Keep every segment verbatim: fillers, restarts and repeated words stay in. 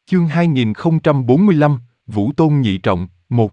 Chương hai nghìn không trăm bốn mươi lăm, Vũ Tôn Nhị Trọng, một.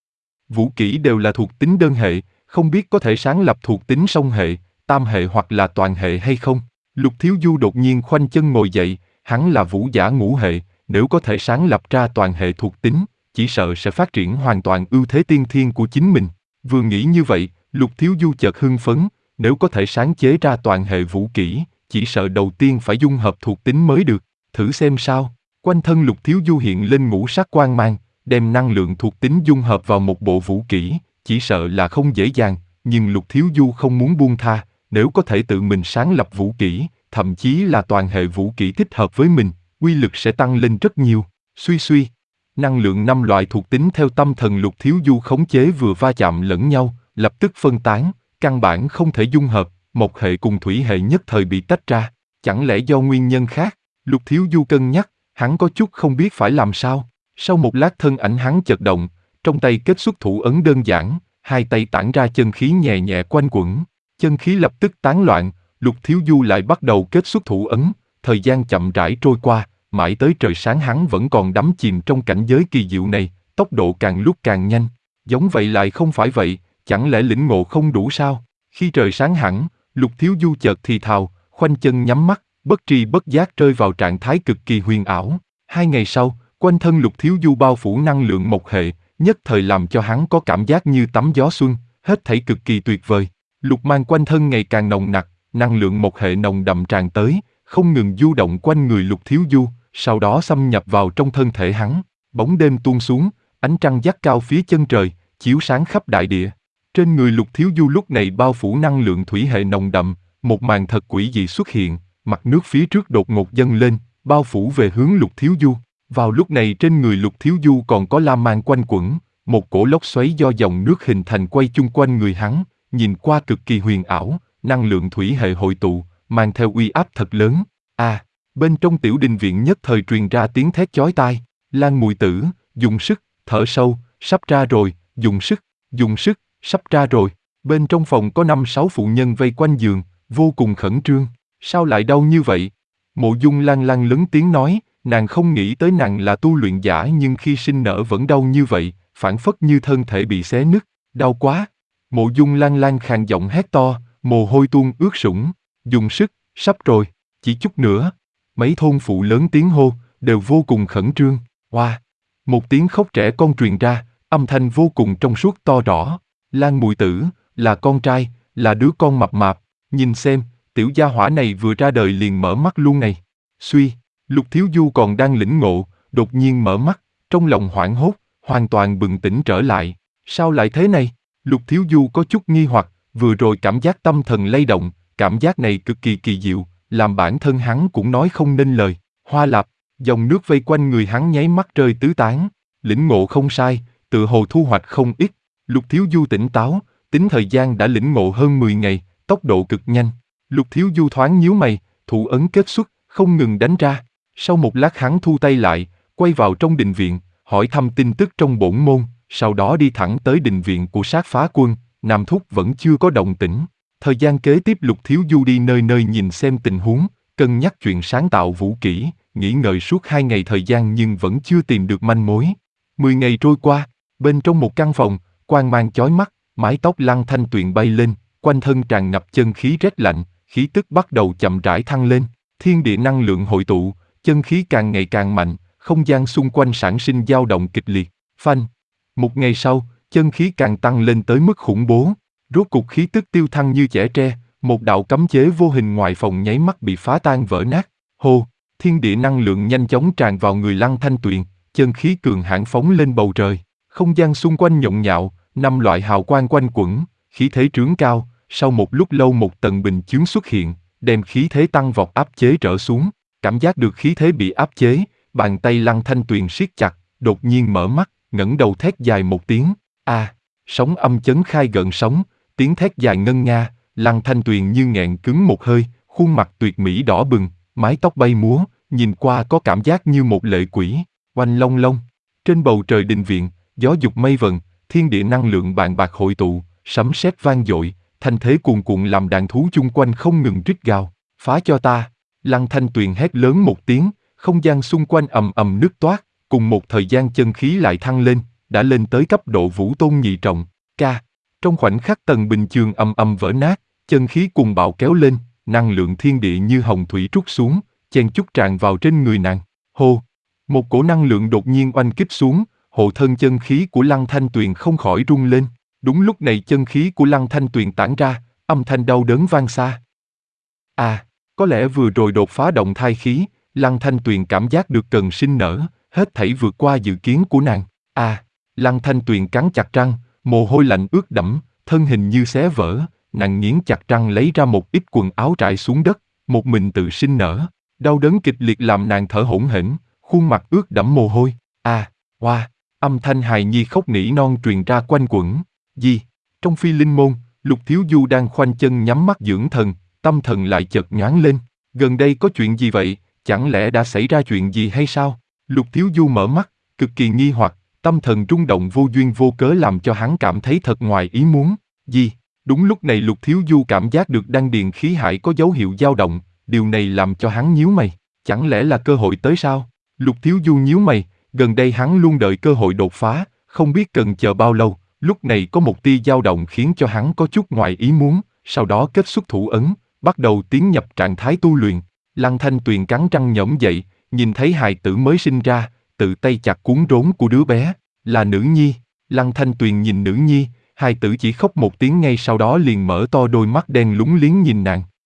Vũ kỹ đều là thuộc tính đơn hệ, không biết có thể sáng lập thuộc tính song hệ, tam hệ hoặc là toàn hệ hay không. Lục Thiếu Du đột nhiên khoanh chân ngồi dậy, hắn là vũ giả ngũ hệ, nếu có thể sáng lập ra toàn hệ thuộc tính, chỉ sợ sẽ phát triển hoàn toàn ưu thế tiên thiên của chính mình. Vừa nghĩ như vậy, Lục Thiếu Du chợt hưng phấn, nếu có thể sáng chế ra toàn hệ vũ kỹ, chỉ sợ đầu tiên phải dung hợp thuộc tính mới được, thử xem sao. Quanh thân Lục Thiếu Du hiện lên ngũ sắc quang mang, đem năng lượng thuộc tính dung hợp vào một bộ vũ kỹ, chỉ sợ là không dễ dàng, nhưng Lục Thiếu Du không muốn buông tha, nếu có thể tự mình sáng lập vũ kỹ, thậm chí là toàn hệ vũ kỹ thích hợp với mình, uy lực sẽ tăng lên rất nhiều. Suy suy, năng lượng năm loại thuộc tính theo tâm thần Lục Thiếu Du khống chế vừa va chạm lẫn nhau, lập tức phân tán, căn bản không thể dung hợp, mộc hệ cùng thủy hệ nhất thời bị tách ra, chẳng lẽ do nguyên nhân khác? Lục Thiếu Du cân nhắc, hắn có chút không biết phải làm sao. Sau một lát thân ảnh hắn chợt động, trong tay kết xuất thủ ấn đơn giản, hai tay tản ra chân khí nhẹ nhẹ quanh quẩn, chân khí lập tức tán loạn, Lục Thiếu Du lại bắt đầu kết xuất thủ ấn, thời gian chậm rãi trôi qua, mãi tới trời sáng hắn vẫn còn đắm chìm trong cảnh giới kỳ diệu này, tốc độ càng lúc càng nhanh. Giống vậy lại không phải vậy, chẳng lẽ lĩnh ngộ không đủ sao? Khi trời sáng hẳn, Lục Thiếu Du chợt thì thào, khoanh chân nhắm mắt, bất tri bất giác rơi vào trạng thái cực kỳ huyền ảo. Hai ngày sau, quanh thân Lục Thiếu Du bao phủ năng lượng mộc hệ, nhất thời làm cho hắn có cảm giác như tắm gió xuân, hết thảy cực kỳ tuyệt vời. Lục mang quanh thân ngày càng nồng nặc, năng lượng mộc hệ nồng đậm tràn tới, không ngừng du động quanh người Lục Thiếu Du, sau đó xâm nhập vào trong thân thể hắn. Bóng đêm tuôn xuống, ánh trăng dắt cao phía chân trời, chiếu sáng khắp đại địa. Trên người Lục Thiếu Du lúc này bao phủ năng lượng thủy hệ nồng đậm, một màn thật quỷ dị xuất hiện, mặt nước phía trước đột ngột dâng lên, bao phủ về hướng Lục Thiếu Du. Vào lúc này trên người Lục Thiếu Du còn có la mang quanh quẩn, một cổ lốc xoáy do dòng nước hình thành quay chung quanh người hắn, nhìn qua cực kỳ huyền ảo, năng lượng thủy hệ hội tụ, mang theo uy áp thật lớn. À, bên trong tiểu đình viện nhất thời truyền ra tiếng thét chói tai, Lan Mùi Tử, dùng sức, thở sâu, sắp ra rồi, dùng sức, dùng sức, sắp ra rồi. Bên trong phòng có năm sáu phụ nhân vây quanh giường, vô cùng khẩn trương. Sao lại đau như vậy? Mộ Dung Lan Lan lớn tiếng nói, nàng không nghĩ tới nàng là tu luyện giả nhưng khi sinh nở vẫn đau như vậy, phảng phất như thân thể bị xé nứt, đau quá. Mộ Dung Lan Lan khàn giọng hét to, mồ hôi tuôn ướt sũng, dùng sức, sắp rồi, chỉ chút nữa. Mấy thôn phụ lớn tiếng hô, đều vô cùng khẩn trương. Hoa, một tiếng khóc trẻ con truyền ra, âm thanh vô cùng trong suốt to rõ. Lan Mùi Tử, là con trai, là đứa con mập mạp, nhìn xem, tiểu gia hỏa này vừa ra đời liền mở mắt luôn này. Suy, Lục Thiếu Du còn đang lĩnh ngộ, đột nhiên mở mắt, trong lòng hoảng hốt, hoàn toàn bừng tỉnh trở lại. Sao lại thế này? Lục Thiếu Du có chút nghi hoặc, vừa rồi cảm giác tâm thần lay động, cảm giác này cực kỳ kỳ diệu, làm bản thân hắn cũng nói không nên lời. Hoa Lạp, dòng nước vây quanh người hắn nháy mắt rơi tứ tán, lĩnh ngộ không sai, tự hồ thu hoạch không ít. Lục Thiếu Du tỉnh táo, tính thời gian đã lĩnh ngộ hơn mười ngày, tốc độ cực nhanh. Lục Thiếu Du thoáng nhíu mày, thủ ấn kết xuất, không ngừng đánh ra. Sau một lát hắn thu tay lại, quay vào trong đình viện, hỏi thăm tin tức trong bổn môn, sau đó đi thẳng tới đình viện của Sát Phá Quân. Nam Thúc vẫn chưa có động tĩnh. Thời gian kế tiếp Lục Thiếu Du đi nơi nơi nhìn xem tình huống, cân nhắc chuyện sáng tạo vũ kỹ, nghĩ ngợi suốt hai ngày thời gian nhưng vẫn chưa tìm được manh mối. Mười ngày trôi qua, bên trong một căn phòng, quang mang chói mắt, mái tóc Lăng Thanh Tuyền bay lên, quanh thân tràn ngập chân khí rét lạnh, khí tức bắt đầu chậm rãi thăng lên, thiên địa năng lượng hội tụ, chân khí càng ngày càng mạnh, không gian xung quanh sản sinh dao động kịch liệt. Phanh. Một ngày sau, chân khí càng tăng lên tới mức khủng bố, rốt cục khí tức tiêu thăng như chẻ tre, một đạo cấm chế vô hình ngoài phòng nháy mắt bị phá tan vỡ nát. Hô, thiên địa năng lượng nhanh chóng tràn vào người Lăng Thanh Tuyền, chân khí cường hãn phóng lên bầu trời, không gian xung quanh nhộn nhạo, năm loại hào quang quanh quẩn, khí thế trướng cao. Sau một lúc lâu một tầng bình chướng xuất hiện, đem khí thế tăng vọt áp chế trở xuống. Cảm giác được khí thế bị áp chế, bàn tay Lăng Thanh Tuyền siết chặt, đột nhiên mở mắt, ngẩng đầu thét dài một tiếng. A, à, sóng âm chấn khai gợn sóng, tiếng thét dài ngân nga. Lăng Thanh Tuyền như nghẹn cứng một hơi, khuôn mặt tuyệt mỹ đỏ bừng, mái tóc bay múa, nhìn qua có cảm giác như một lệ quỷ. Oanh long long, trên bầu trời đình viện, gió dục mây vần, thiên địa năng lượng bàn bạc hội tụ, sấm sét vang dội, thanh thế cuồn cuộn làm đàn thú chung quanh không ngừng rít gào. Phá cho ta! Lăng Thanh Tuyền hét lớn một tiếng, không gian xung quanh ầm ầm nứt toát, cùng một thời gian chân khí lại thăng lên, đã lên tới cấp độ vũ tôn nhị trọng. Ca. Trong khoảnh khắc tầng bình chướng ầm ầm vỡ nát, chân khí cùng bạo kéo lên, năng lượng thiên địa như hồng thủy trút xuống, chen chúc tràn vào trên người nàng. Hô! Một cổ năng lượng đột nhiên oanh kích xuống, hộ thân chân khí của Lăng Thanh Tuyền không khỏi rung lên. Đúng lúc này chân khí của Lăng Thanh Tuyền tản ra, âm thanh đau đớn vang xa. À, có lẽ vừa rồi đột phá động thai khí, Lăng Thanh Tuyền cảm giác được cần sinh nở, hết thảy vượt qua dự kiến của nàng. À, Lăng Thanh Tuyền cắn chặt răng, mồ hôi lạnh ướt đẫm, thân hình như xé vỡ, nàng nghiến chặt răng lấy ra một ít quần áo trải xuống đất, một mình tự sinh nở. Đau đớn kịch liệt làm nàng thở hổn hển, khuôn mặt ướt đẫm mồ hôi. À, hoa, âm thanh hài nhi khóc nỉ non truyền ra quanh quẩn. Gì? Trong phi linh môn, Lục Thiếu Du đang khoanh chân nhắm mắt dưỡng thần, tâm thần lại chợt nhoáng lên. Gần đây có chuyện gì vậy? Chẳng lẽ đã xảy ra chuyện gì hay sao? Lục Thiếu Du mở mắt, cực kỳ nghi hoặc, tâm thần rung động vô duyên vô cớ làm cho hắn cảm thấy thật ngoài ý muốn. Gì? Đúng lúc này Lục Thiếu Du cảm giác được đan điền khí hải có dấu hiệu dao động, điều này làm cho hắn nhíu mày. Chẳng lẽ là cơ hội tới sao? Lục Thiếu Du nhíu mày, gần đây hắn luôn đợi cơ hội đột phá, không biết cần chờ bao lâu. Lúc này có một tia dao động khiến cho hắn có chút ngoài ý muốn, sau đó kết xuất thủ ấn, bắt đầu tiến nhập trạng thái tu luyện. Lăng Thanh Tuyền cắn răng nhổm dậy, nhìn thấy hài tử mới sinh ra, tự tay chặt cuốn rốn của đứa bé, là nữ nhi. Lăng Thanh Tuyền nhìn nữ nhi, hài tử chỉ khóc một tiếng ngay sau đó liền mở to đôi mắt đen lúng liếng nhìn nàng.